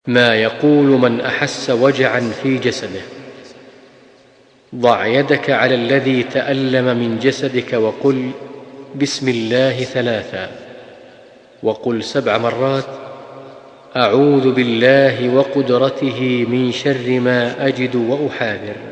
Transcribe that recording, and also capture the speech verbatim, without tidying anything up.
ما يقول من أحس وجعا في جسده. ضع يدك على الذي تألم من جسدك وقل بسم الله ثلاثا، وقل سبع مرات أعوذ بالله وقدرته من شر ما أجد وأحاذر.